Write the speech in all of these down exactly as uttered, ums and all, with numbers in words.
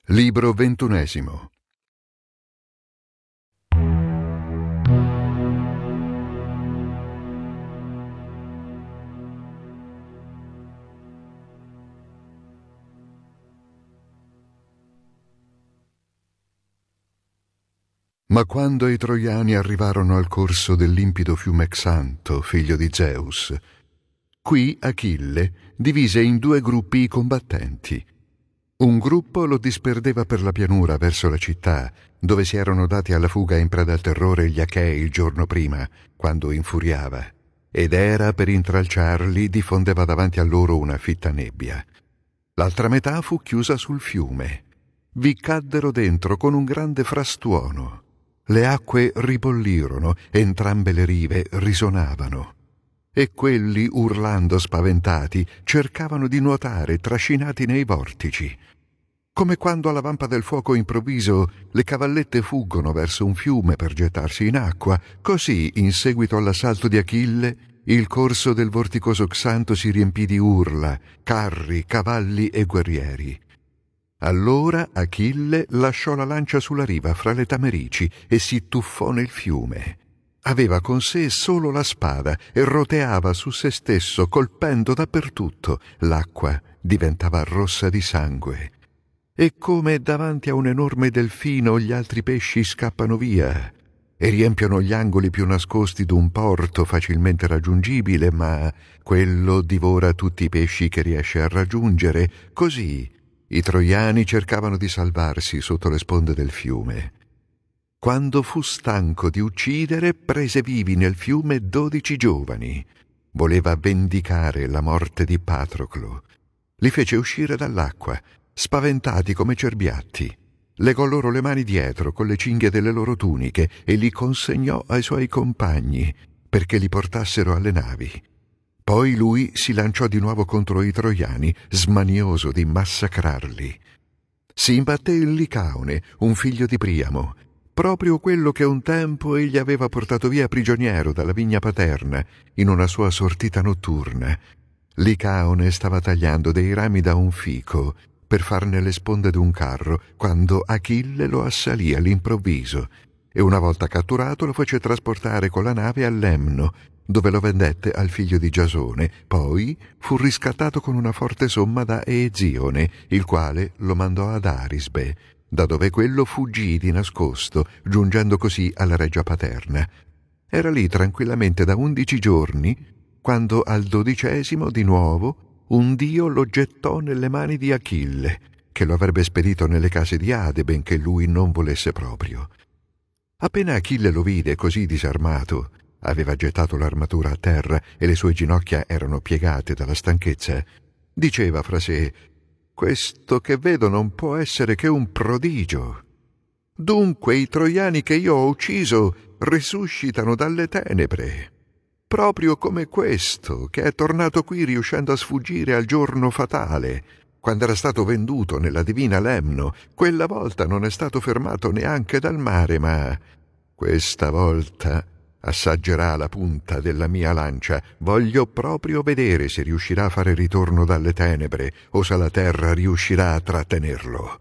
Libro ventunesimo. Ma quando i troiani arrivarono al corso del limpido fiume Xanto, figlio di Zeus, qui Achille divise in due gruppi i combattenti. Un gruppo lo disperdeva per la pianura verso la città, dove si erano dati alla fuga in preda al terrore gli Achei il giorno prima, quando infuriava, ed era per intralciarli diffondeva davanti a loro una fitta nebbia. L'altra metà fu chiusa sul fiume. Vi caddero dentro con un grande frastuono. Le acque ribollirono, entrambe le rive risonavano. E quelli, urlando spaventati, cercavano di nuotare, trascinati nei vortici. Come quando alla vampa del fuoco improvviso le cavallette fuggono verso un fiume per gettarsi in acqua, così, in seguito all'assalto di Achille, il corso del vorticoso Xanto si riempì di urla, carri, cavalli e guerrieri. Allora Achille lasciò la lancia sulla riva fra le tamerici e si tuffò nel fiume. Aveva con sé solo la spada e roteava su se stesso, colpendo dappertutto. L'acqua diventava rossa di sangue. E come davanti a un enorme delfino gli altri pesci scappano via e riempiono gli angoli più nascosti d'un porto facilmente raggiungibile, ma quello divora tutti i pesci che riesce a raggiungere, così i troiani cercavano di salvarsi sotto le sponde del fiume. Quando fu stanco di uccidere, prese vivi nel fiume dodici giovani. Voleva vendicare la morte di Patroclo. Li fece uscire dall'acqua, spaventati come cerbiatti. Legò loro le mani dietro con le cinghie delle loro tuniche e li consegnò ai suoi compagni perché li portassero alle navi. Poi lui si lanciò di nuovo contro i troiani, smanioso di massacrarli. Si imbatté in Licaone, un figlio di Priamo, proprio quello che un tempo egli aveva portato via prigioniero dalla vigna paterna in una sua sortita notturna. Licaone stava tagliando dei rami da un fico per farne le sponde d'un carro quando Achille lo assalì all'improvviso e una volta catturato lo fece trasportare con la nave a Lemno, dove lo vendette al figlio di Giasone. Poi fu riscattato con una forte somma da Ezione, il quale lo mandò ad Arisbe, da dove quello fuggì di nascosto, giungendo così alla reggia paterna. Era lì tranquillamente da undici giorni, quando al dodicesimo, di nuovo, un dio lo gettò nelle mani di Achille, che lo avrebbe spedito nelle case di Ade, benché lui non volesse proprio. Appena Achille lo vide così disarmato, aveva gettato l'armatura a terra e le sue ginocchia erano piegate dalla stanchezza, diceva fra sé: «Questo che vedo non può essere che un prodigio. Dunque i troiani che io ho ucciso risuscitano dalle tenebre, proprio come questo che è tornato qui riuscendo a sfuggire al giorno fatale, quando era stato venduto nella divina Lemno. Quella volta non è stato fermato neanche dal mare, ma questa volta assaggerà la punta della mia lancia. Voglio proprio vedere se riuscirà a fare ritorno dalle tenebre o se la terra riuscirà a trattenerlo».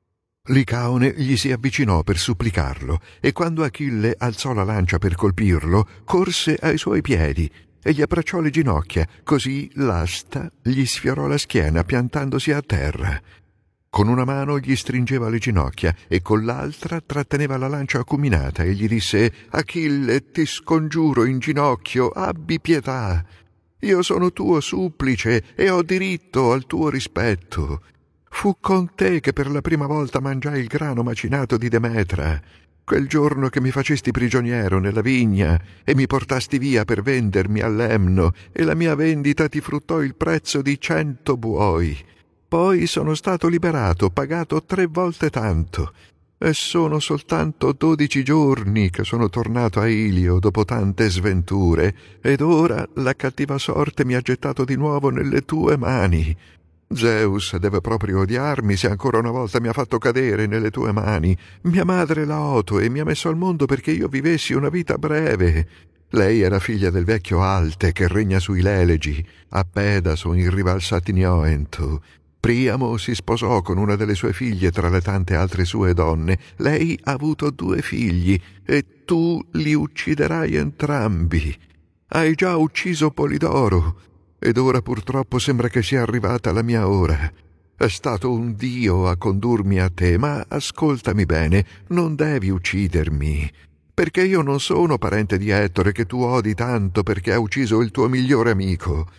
Licaone gli si avvicinò per supplicarlo e quando Achille alzò la lancia per colpirlo, corse ai suoi piedi e gli abbracciò le ginocchia, così l'asta gli sfiorò la schiena piantandosi a terra. Con una mano gli stringeva le ginocchia e con l'altra tratteneva la lancia acuminata e gli disse: «Achille, ti scongiuro in ginocchio, abbi pietà. Io sono tuo supplice e ho diritto al tuo rispetto. Fu con te che per la prima volta mangiai il grano macinato di Demetra, quel giorno che mi facesti prigioniero nella vigna e mi portasti via per vendermi a Lemno, e la mia vendita ti fruttò il prezzo di cento buoi. Poi sono stato liberato, pagato tre volte tanto, e sono soltanto dodici giorni che sono tornato a Ilio dopo tante sventure, ed ora la cattiva sorte mi ha gettato di nuovo nelle tue mani. Zeus deve proprio odiarmi se ancora una volta mi ha fatto cadere nelle tue mani. Mia madre la oto e mi ha messo al mondo perché io vivessi una vita breve. Lei era figlia del vecchio Alte che regna sui Lelegi, a Pedaso in riva al Satinioento. Priamo si sposò con una delle sue figlie tra le tante altre sue donne. Lei ha avuto due figli e tu li ucciderai entrambi. Hai già ucciso Polidoro ed ora purtroppo sembra che sia arrivata la mia ora. È stato un dio a condurmi a te, ma ascoltami bene, non devi uccidermi, perché io non sono parente di Ettore che tu odi tanto perché ha ucciso il tuo migliore amico.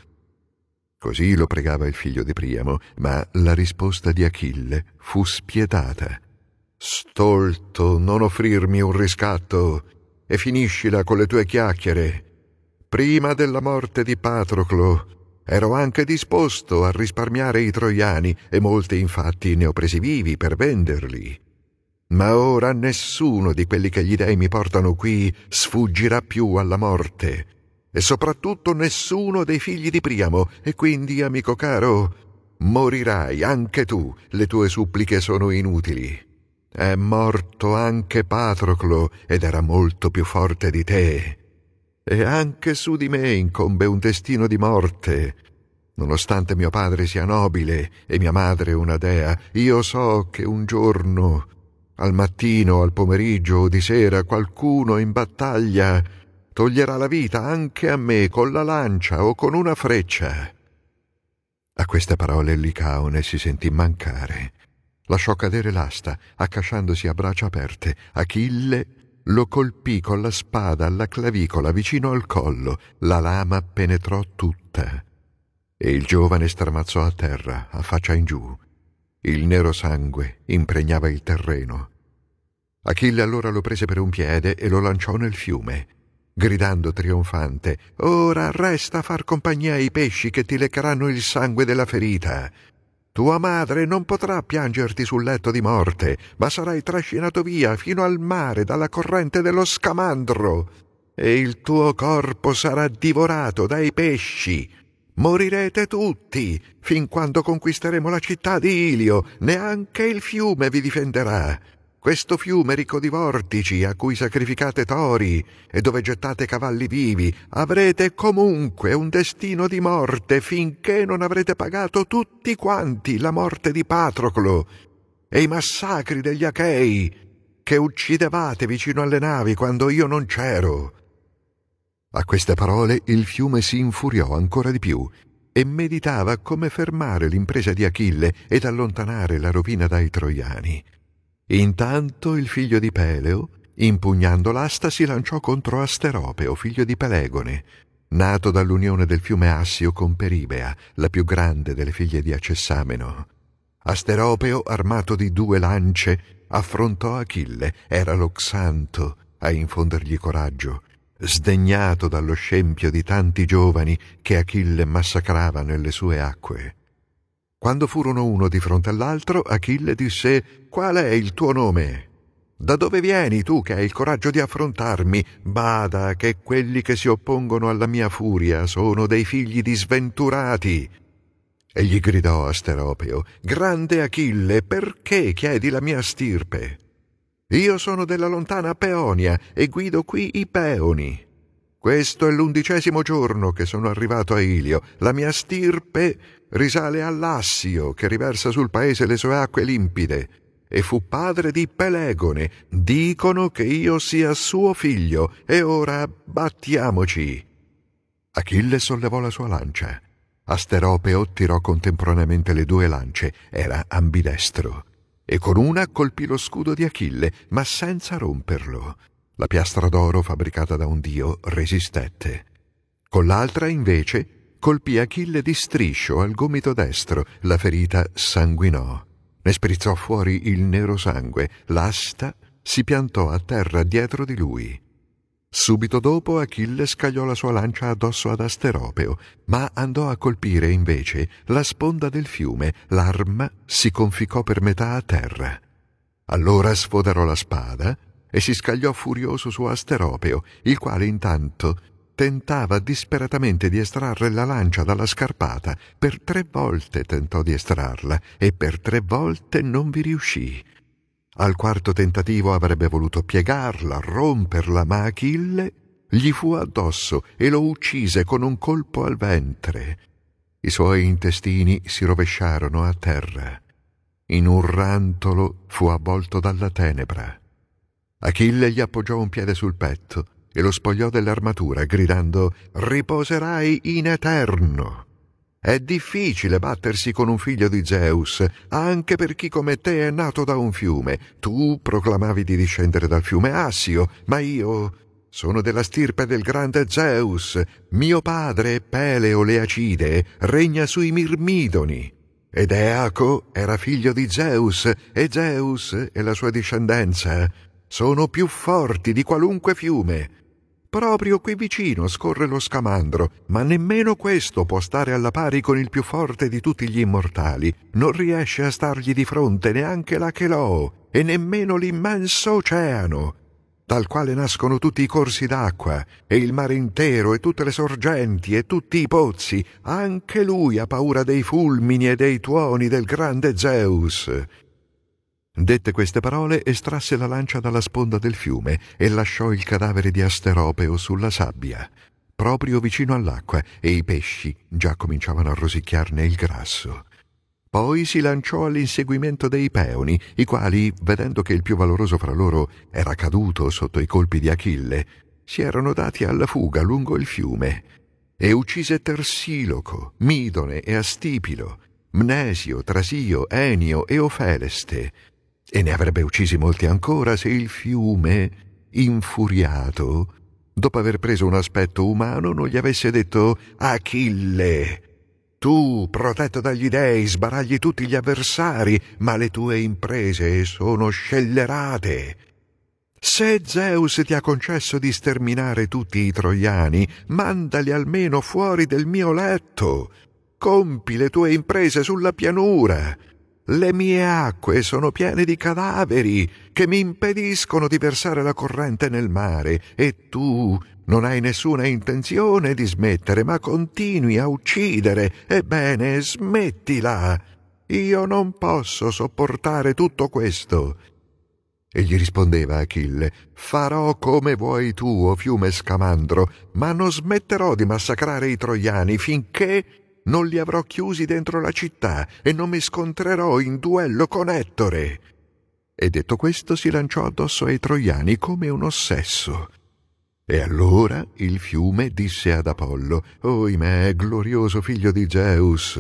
Così lo pregava il figlio di Priamo, ma la risposta di Achille fu spietata. Stolto, non offrirmi un riscatto e finiscila con le tue chiacchiere. Prima della morte di Patroclo ero anche disposto a risparmiare i troiani e molti infatti ne ho presi vivi per venderli. Ma ora nessuno di quelli che gli dei mi portano qui sfuggirà più alla morte. E soprattutto nessuno dei figli di Priamo, e quindi, amico caro, morirai anche tu, le tue suppliche sono inutili. È morto anche Patroclo, ed era molto più forte di te. E anche su di me incombe un destino di morte. Nonostante mio padre sia nobile e mia madre una dea, io so che un giorno, al mattino, al pomeriggio o di sera, qualcuno in battaglia toglierà la vita anche a me con la lancia o con una freccia. A queste parole il Licaone si sentì mancare. Lasciò cadere l'asta, accasciandosi a braccia aperte. Achille lo colpì con la spada alla clavicola vicino al collo. La lama penetrò tutta e il giovane stramazzò a terra, a faccia in giù. Il nero sangue impregnava il terreno. Achille allora lo prese per un piede e lo lanciò nel fiume, gridando trionfante: «Ora resta a far compagnia ai pesci che ti leccheranno il sangue della ferita. Tua madre non potrà piangerti sul letto di morte, ma sarai trascinato via fino al mare dalla corrente dello Scamandro, e il tuo corpo sarà divorato dai pesci. Morirete tutti, fin quando conquisteremo la città di Ilio. Neanche il fiume vi difenderà. Questo fiume ricco di vortici, a cui sacrificate tori e dove gettate cavalli vivi, avrete comunque un destino di morte finché non avrete pagato tutti quanti la morte di Patroclo e i massacri degli Achei che uccidevate vicino alle navi quando io non c'ero». A queste parole il fiume si infuriò ancora di più e meditava come fermare l'impresa di Achille ed allontanare la rovina dai troiani. Intanto il figlio di Peleo, impugnando l'asta, si lanciò contro Asteropeo, figlio di Pelegone, nato dall'unione del fiume Assio con Peribea, la più grande delle figlie di Acessameno. Asteropeo, armato di due lance, affrontò Achille. Era lo Xanto a infondergli coraggio, sdegnato dallo scempio di tanti giovani che Achille massacrava nelle sue acque. Quando furono uno di fronte all'altro, Achille disse: «Qual è il tuo nome? Da dove vieni tu che hai il coraggio di affrontarmi? Bada che quelli che si oppongono alla mia furia sono dei figli di sventurati». E gli gridò Asteropeo: «Grande Achille, perché chiedi la mia stirpe? Io sono della lontana Peonia e guido qui i Peoni. Questo è l'undicesimo giorno che sono arrivato a Ilio. La mia stirpe risale all'Assio, che riversa sul paese le sue acque limpide, e fu padre di Pelegone. Dicono che io sia suo figlio, e ora battiamoci». Achille sollevò la sua lancia. Asteropeo tirò contemporaneamente le due lance, era ambidestro, e con una colpì lo scudo di Achille, ma senza romperlo. La piastra d'oro fabbricata da un dio resistette. Con l'altra, invece, colpì Achille di striscio al gomito destro. La ferita sanguinò. Ne sprizzò fuori il nero sangue. L'asta si piantò a terra dietro di lui. Subito dopo Achille scagliò la sua lancia addosso ad Asteropeo, ma andò a colpire invece la sponda del fiume. L'arma si conficcò per metà a terra. Allora sfoderò la spada e si scagliò furioso su Asteropeo, il quale intanto tentava disperatamente di estrarre la lancia dalla scarpata. Per tre volte tentò di estrarla e per tre volte non vi riuscì. Al quarto tentativo avrebbe voluto piegarla, romperla, ma Achille gli fu addosso e lo uccise con un colpo al ventre. I suoi intestini si rovesciarono a terra. In un rantolo fu avvolto dalla tenebra. Achille gli appoggiò un piede sul petto e lo spogliò dell'armatura, gridando: «Riposerai in eterno!» È difficile battersi con un figlio di Zeus, anche per chi come te è nato da un fiume. Tu proclamavi di discendere dal fiume Assio, ma io sono della stirpe del grande Zeus. Mio padre, Peleo Leacide, regna sui Mirmidoni. Ed Eaco era figlio di Zeus, e Zeus e la sua discendenza sono più forti di qualunque fiume. Proprio qui vicino scorre lo Scamandro, ma nemmeno questo può stare alla pari con il più forte di tutti gli immortali. Non riesce a stargli di fronte neanche l'Acheloo e nemmeno l'immenso oceano, dal quale nascono tutti i corsi d'acqua, e il mare intero, e tutte le sorgenti, e tutti i pozzi. Anche lui ha paura dei fulmini e dei tuoni del grande Zeus. Dette queste parole, estrasse la lancia dalla sponda del fiume e lasciò il cadavere di Asteropeo sulla sabbia, proprio vicino all'acqua, e i pesci già cominciavano a rosicchiarne il grasso. Poi si lanciò all'inseguimento dei Peoni, i quali, vedendo che il più valoroso fra loro era caduto sotto i colpi di Achille, si erano dati alla fuga lungo il fiume, e uccise Tersiloco, Midone e Astipilo, Mnesio, Trasio, Enio e Ofeleste, e ne avrebbe uccisi molti ancora se il fiume, infuriato, dopo aver preso un aspetto umano, non gli avesse detto: «Achille, tu, protetto dagli dei, sbaragli tutti gli avversari, ma le tue imprese sono scellerate. Se Zeus ti ha concesso di sterminare tutti i troiani, mandali almeno fuori del mio letto. Compi le tue imprese sulla pianura. Le mie acque sono piene di cadaveri che mi impediscono di versare la corrente nel mare, e tu non hai nessuna intenzione di smettere, ma continui a uccidere. Ebbene, smettila. Io non posso sopportare tutto questo». E gli rispondeva Achille: «Farò come vuoi tu, o fiume Scamandro, ma non smetterò di massacrare i troiani finché non li avrò chiusi dentro la città e non mi scontrerò in duello con Ettore». E detto questo si lanciò addosso ai troiani come un ossesso. E allora il fiume disse ad Apollo: «Oimè, glorioso figlio di Zeus,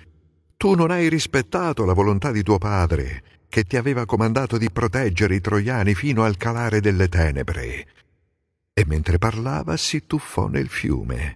tu non hai rispettato la volontà di tuo padre, che ti aveva comandato di proteggere i troiani fino al calare delle tenebre». E mentre parlava si tuffò nel fiume.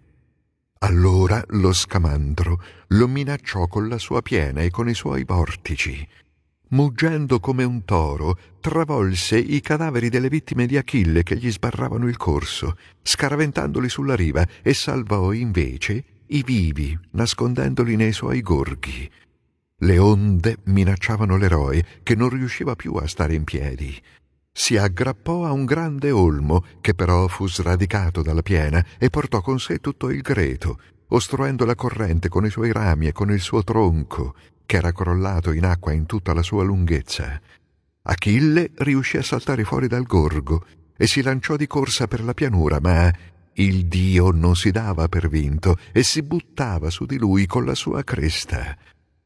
Allora lo Scamandro lo minacciò con la sua piena e con i suoi vortici. Muggendo come un toro, travolse i cadaveri delle vittime di Achille che gli sbarravano il corso, scaraventandoli sulla riva, e salvò invece i vivi, nascondendoli nei suoi gorghi. Le onde minacciavano l'eroe, che non riusciva più a stare in piedi. Si aggrappò a un grande olmo, che però fu sradicato dalla piena, e portò con sé tutto il greto, ostruendo la corrente con i suoi rami e con il suo tronco, che era crollato in acqua in tutta la sua lunghezza. Achille riuscì a saltare fuori dal gorgo e si lanciò di corsa per la pianura, ma il dio non si dava per vinto e si buttava su di lui con la sua cresta.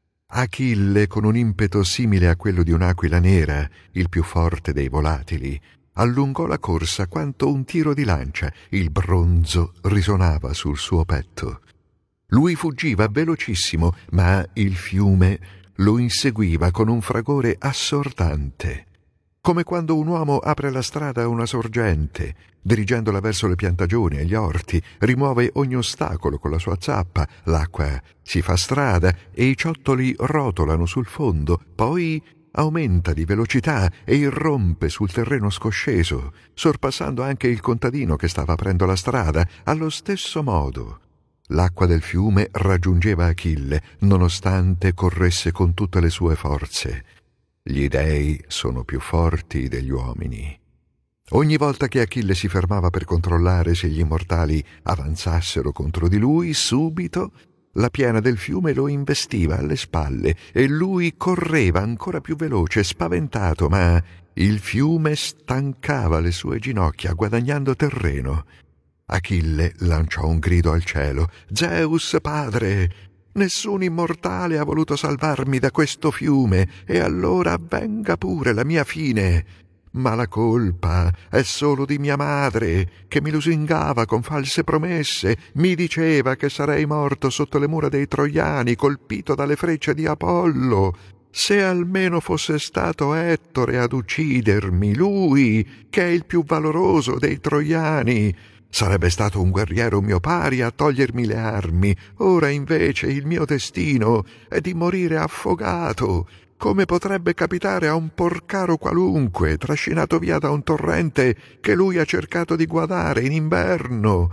Achille, con un impeto simile a quello di un'aquila nera, il più forte dei volatili, allungò la corsa quanto un tiro di lancia. Il bronzo risonava sul suo petto. Lui fuggiva velocissimo, ma il fiume lo inseguiva con un fragore assordante, come quando un uomo apre la strada a una sorgente, dirigendola verso le piantagioni e gli orti, rimuove ogni ostacolo con la sua zappa, l'acqua si fa strada e i ciottoli rotolano sul fondo, poi aumenta di velocità e irrompe sul terreno scosceso, sorpassando anche il contadino che stava aprendo la strada. Allo stesso modo l'acqua del fiume raggiungeva Achille, nonostante corresse con tutte le sue forze. Gli dei sono più forti degli uomini. Ogni volta che Achille si fermava per controllare se gli immortali avanzassero contro di lui, subito la piena del fiume lo investiva alle spalle e lui correva ancora più veloce, spaventato, ma il fiume stancava le sue ginocchia, guadagnando terreno. Achille lanciò un grido al cielo: «Zeus padre, Nessun immortale ha voluto salvarmi da questo fiume, e allora avvenga pure la mia fine. Ma la colpa è solo di mia madre, che mi lusingava con false promesse, mi diceva che sarei morto sotto le mura dei Troiani, colpito dalle frecce di Apollo. Se almeno fosse stato Ettore ad uccidermi, lui, che è il più valoroso dei Troiani, sarebbe stato un guerriero mio pari a togliermi le armi. Ora invece il mio destino è di morire affogato, come potrebbe capitare a un porcaro qualunque, trascinato via da un torrente che lui ha cercato di guadare in inverno.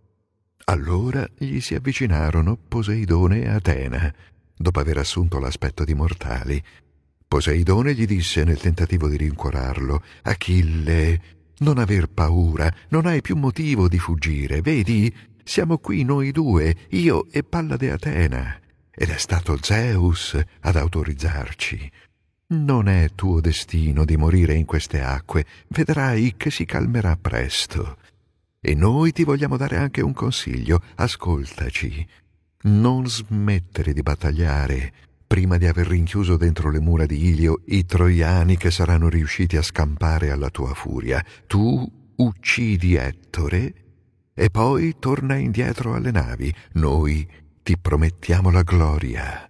Allora gli si avvicinarono Poseidone e Atena, dopo aver assunto l'aspetto di mortali. Poseidone gli disse nel tentativo di rincuorarlo: Achille, non aver paura, non hai più motivo di fuggire. Vedi, siamo qui noi due, io e Pallade Atena, ed è stato Zeus ad autorizzarci. Non è tuo destino di morire in queste acque, vedrai che si calmerà presto. E noi ti vogliamo dare anche un consiglio: ascoltaci. Non smettere di battagliare prima di aver rinchiuso dentro le mura di Ilio i troiani che saranno riusciti a scampare alla tua furia. Tu uccidi Ettore e poi torna indietro alle navi. Noi ti promettiamo la gloria.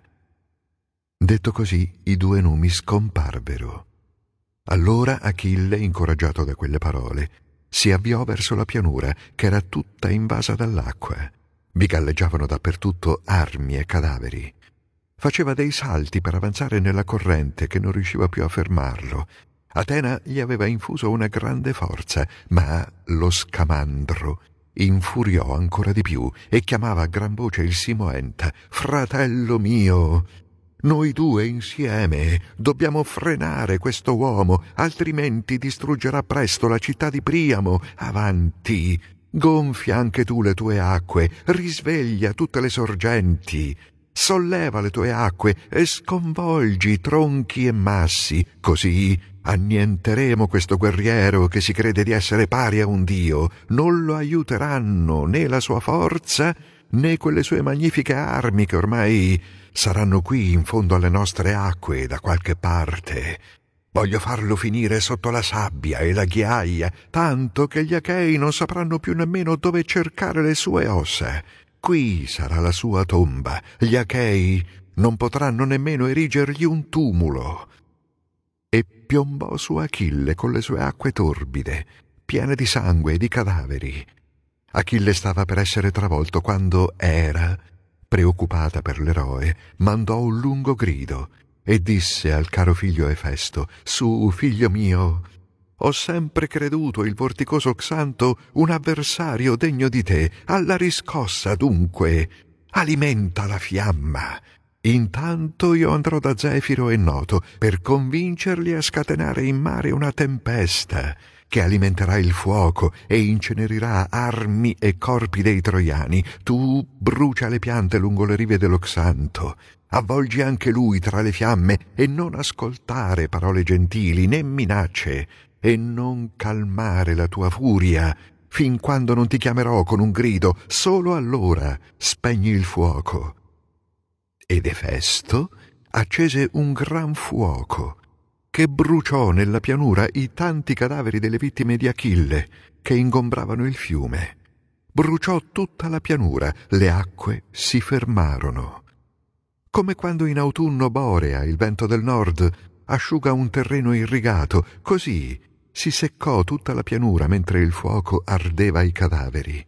Detto così, i due numi scomparvero. Allora Achille, incoraggiato da quelle parole, si avviò verso la pianura, che era tutta invasa dall'acqua. Vi galleggiavano dappertutto armi e cadaveri. Faceva dei salti per avanzare nella corrente che non riusciva più a fermarlo. Atena gli aveva infuso una grande forza, ma lo Scamandro infuriò ancora di più e chiamava a gran voce il Simoenta: «Fratello mio, noi due insieme dobbiamo frenare questo uomo, altrimenti distruggerà presto la città di Priamo. Avanti! Gonfia anche tu le tue acque, risveglia tutte le sorgenti, solleva le tue acque e sconvolgi tronchi e massi, così annienteremo questo guerriero che si crede di essere pari a un dio. Non lo aiuteranno né la sua forza né quelle sue magnifiche armi che ormai saranno qui in fondo alle nostre acque da qualche parte. Voglio farlo finire sotto la sabbia e la ghiaia, tanto che gli Achei non sapranno più nemmeno dove cercare le sue ossa. Qui sarà la sua tomba. Gli Achei non potranno nemmeno erigergli un tumulo». E piombò su Achille con le sue acque torbide, piene di sangue e di cadaveri. Achille stava per essere travolto quando Era, preoccupata per l'eroe, mandò un lungo grido e disse al caro figlio Efesto: «Su, figlio mio, ho sempre creduto il vorticoso Xanto un avversario degno di te. Alla riscossa, dunque, alimenta la fiamma. Intanto io andrò da Zefiro e Noto per convincerli a scatenare in mare una tempesta che alimenterà il fuoco e incenerirà armi e corpi dei troiani. Tu brucia le piante lungo le rive dello Xanto, avvolgi anche lui tra le fiamme e non ascoltare parole gentili né minacce, e non calmare la tua furia fin quando non ti chiamerò con un grido. Solo allora spegni il fuoco». Ed Efesto accese un gran fuoco che bruciò nella pianura i tanti cadaveri delle vittime di Achille che ingombravano il fiume. Bruciò tutta la pianura, le acque si fermarono. Come quando in autunno Borea, il vento del nord, asciuga un terreno irrigato, così si seccò tutta la pianura mentre il fuoco ardeva i cadaveri.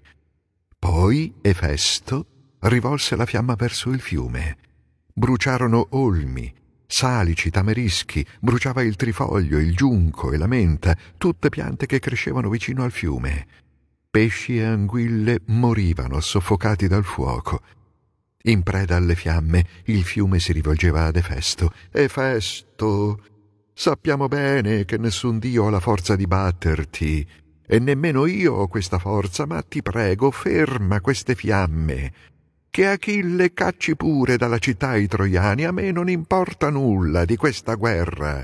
Poi Efesto rivolse la fiamma verso il fiume. Bruciarono olmi, salici, tamerischi, bruciava il trifoglio, il giunco e la menta, tutte piante che crescevano vicino al fiume. Pesci e anguille morivano soffocati dal fuoco. In preda alle fiamme, il fiume si rivolgeva ad Efesto. «Efesto, sappiamo bene che nessun dio ha la forza di batterti, e nemmeno io ho questa forza, ma ti prego, ferma queste fiamme. Che Achille cacci pure dalla città i troiani, a me non importa nulla di questa guerra».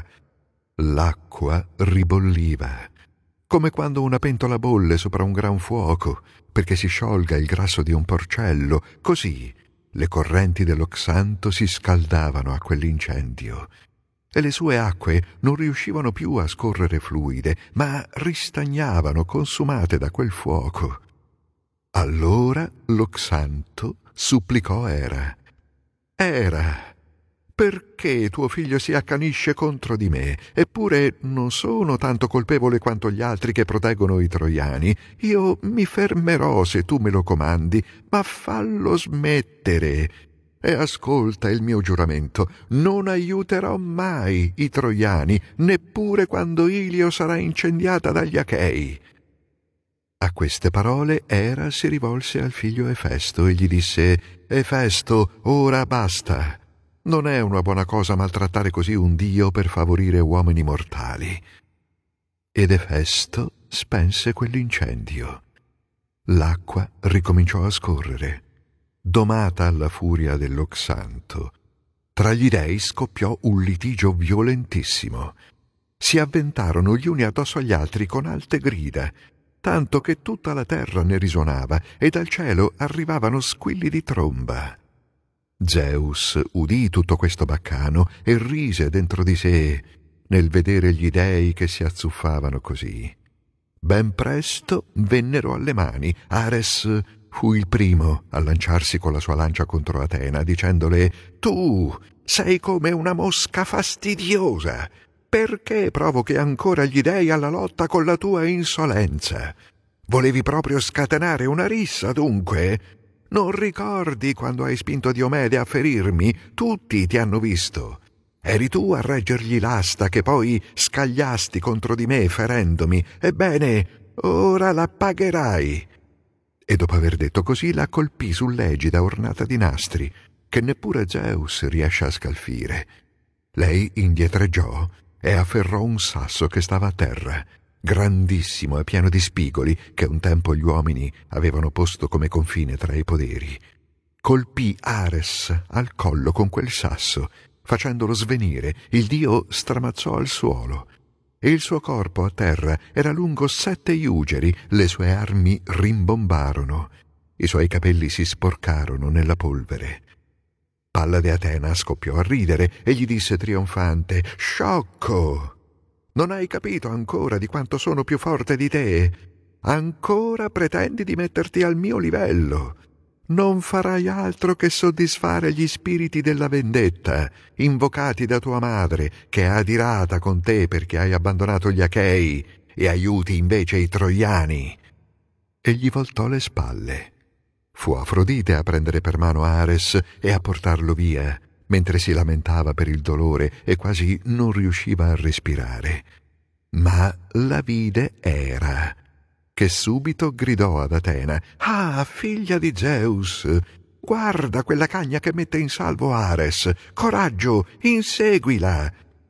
L'acqua ribolliva, come quando una pentola bolle sopra un gran fuoco, perché si sciolga il grasso di un porcello. Così Le correnti dello Xanto si scaldavano a quell'incendio e le sue acque non riuscivano più a scorrere fluide, ma ristagnavano consumate da quel fuoco. Allora lo Xanto supplicò Era. Era, perché tuo figlio si accanisce contro di me? Eppure non sono tanto colpevole quanto gli altri che proteggono i troiani. Io mi fermerò se tu me lo comandi, ma fallo smettere. E ascolta il mio giuramento: non aiuterò mai i troiani, neppure quando Ilio sarà incendiata dagli Achei. A queste parole Era si rivolse al figlio Efesto e gli disse: Efesto, ora basta. Non è una buona cosa maltrattare così un dio per favorire uomini mortali. Ed Efesto spense quell'incendio. L'acqua ricominciò a scorrere. Domata alla furia dello Xanto, tra gli dei scoppiò un litigio violentissimo. Si avventarono gli uni addosso agli altri con alte grida, tanto che tutta la terra ne risuonava e dal cielo arrivavano squilli di tromba. Zeus udì tutto questo baccano e rise dentro di sé nel vedere gli dei che si azzuffavano così. Ben presto vennero alle mani. Ares fu il primo a lanciarsi con la sua lancia contro Atena, dicendole: «Tu sei come una mosca fastidiosa. Perché provochi ancora gli dei alla lotta con la tua insolenza? Volevi proprio scatenare una rissa, dunque? Non ricordi quando hai spinto Diomede a ferirmi? Tutti ti hanno visto. Eri tu a reggergli l'asta che poi scagliasti contro di me ferendomi. Ebbene, ora la pagherai». E dopo aver detto così la colpì sull'egida ornata di nastri, che neppure Zeus riesce a scalfire. Lei indietreggiò e afferrò un sasso che stava a terra, grandissimo e pieno di spigoli, che un tempo gli uomini avevano posto come confine tra i poderi. Colpì Ares al collo con quel sasso, facendolo svenire. Il dio stramazzò al suolo e il suo corpo a terra era lungo sette iugeri. Le sue armi rimbombarono, i suoi capelli si sporcarono nella polvere. Pallade Atena scoppiò a ridere e gli disse trionfante: «Sciocco! Non hai capito ancora di quanto sono più forte di te? Ancora pretendi di metterti al mio livello? Non farai altro che soddisfare gli spiriti della vendetta, invocati da tua madre, che è adirata con te perché hai abbandonato gli Achei e aiuti invece i troiani». E gli voltò le spalle. Fu Afrodite a prendere per mano Ares e a portarlo via, mentre si lamentava per il dolore e quasi non riusciva a respirare. Ma la vide Era, che subito gridò ad Atena: «Ah, figlia di Zeus! Guarda quella cagna che mette in salvo Ares! Coraggio, inseguila!»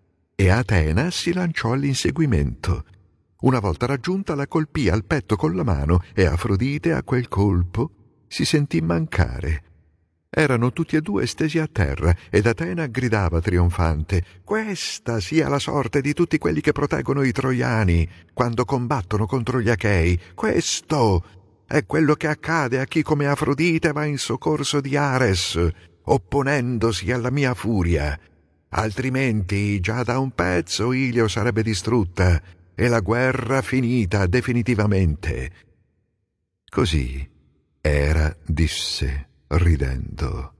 E Atena si lanciò all'inseguimento. Una volta raggiunta la colpì al petto con la mano e Afrodite a quel colpo si sentì mancare. Erano tutti e due stesi a terra ed Atena gridava trionfante: «Questa sia la sorte di tutti quelli che proteggono i troiani quando combattono contro gli Achei. Questo è quello che accade a chi come Afrodite va in soccorso di Ares, opponendosi alla mia furia. Altrimenti già da un pezzo Ilio sarebbe distrutta e la guerra finita definitivamente». Così Era disse, ridendo: